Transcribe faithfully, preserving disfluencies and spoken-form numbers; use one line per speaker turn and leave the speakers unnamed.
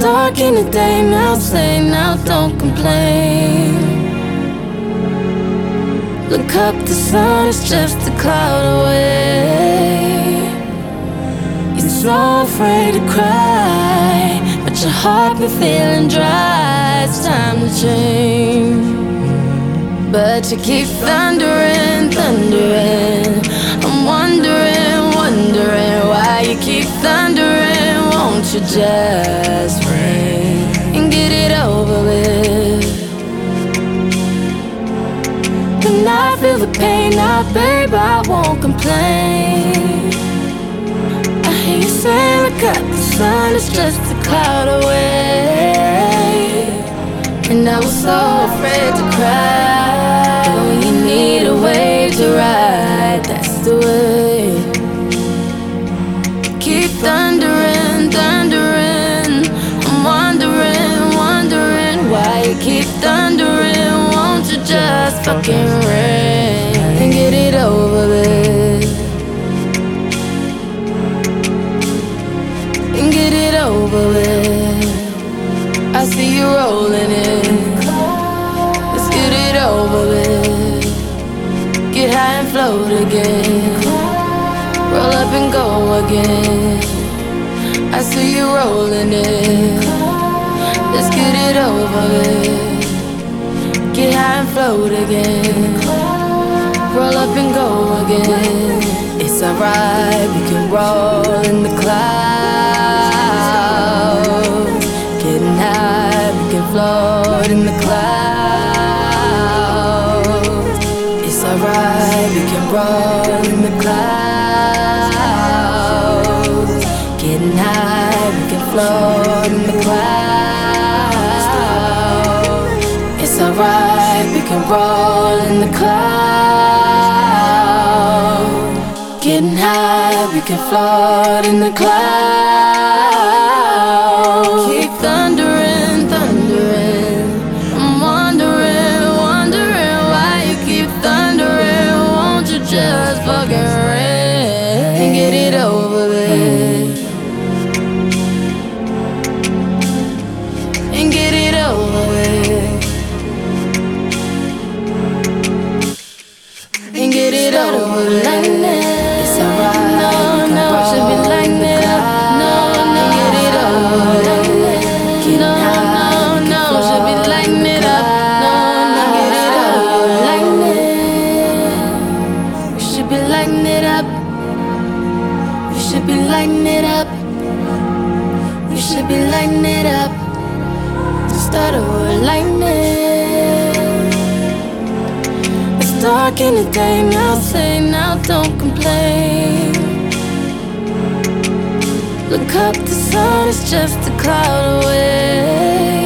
dark in the day, now say, now don't complain. Look up, the sun is just a cloud away. You're so afraid to cry, but your heart been feeling dry. It's time to change, but you keep thundering, thundering. I'm wondering, wondering why you keep thundering. Won't you just ring and get it over with? And I feel the pain now, babe, I won't complain. I hear you say, look up, the sun is just a cloud away. And I was so afraid to cry. Oh, you need a way to ride, that's the way. Keep thundering, thundering. I'm wondering, wondering why you keep thundering. Won't you just fucking ring and get it over with? And get it over with. I see you rolling in. Let's get it over with. Get high and float again. Roll up and go again. I see you rolling in. Let's get it over with. Get high and float again. Roll up and go again. It's alright, we can roll in the clouds. Getting high, we can float in the clouds. It's alright, we can roll in the clouds. Getting high, we can float in the clouds. It's alright, we can roll in the clouds. Getting high, we can float in the clouds. Keep thundering, thundering. I'm wondering, wondering why you keep thundering. Won't you just fucking ring and get it over with? And get it over with. And get it over with. It's alright. No, no, it should be like that. No, no, get it over with. No, no, no, it should be lighting it up. No, no, get it over like that. We should be lighting it up. We should be lighting it up. We should be lighting it up. Start over lightning. It's dark in the day, now say, now don't complain. Look up, the sun is just a cloud away.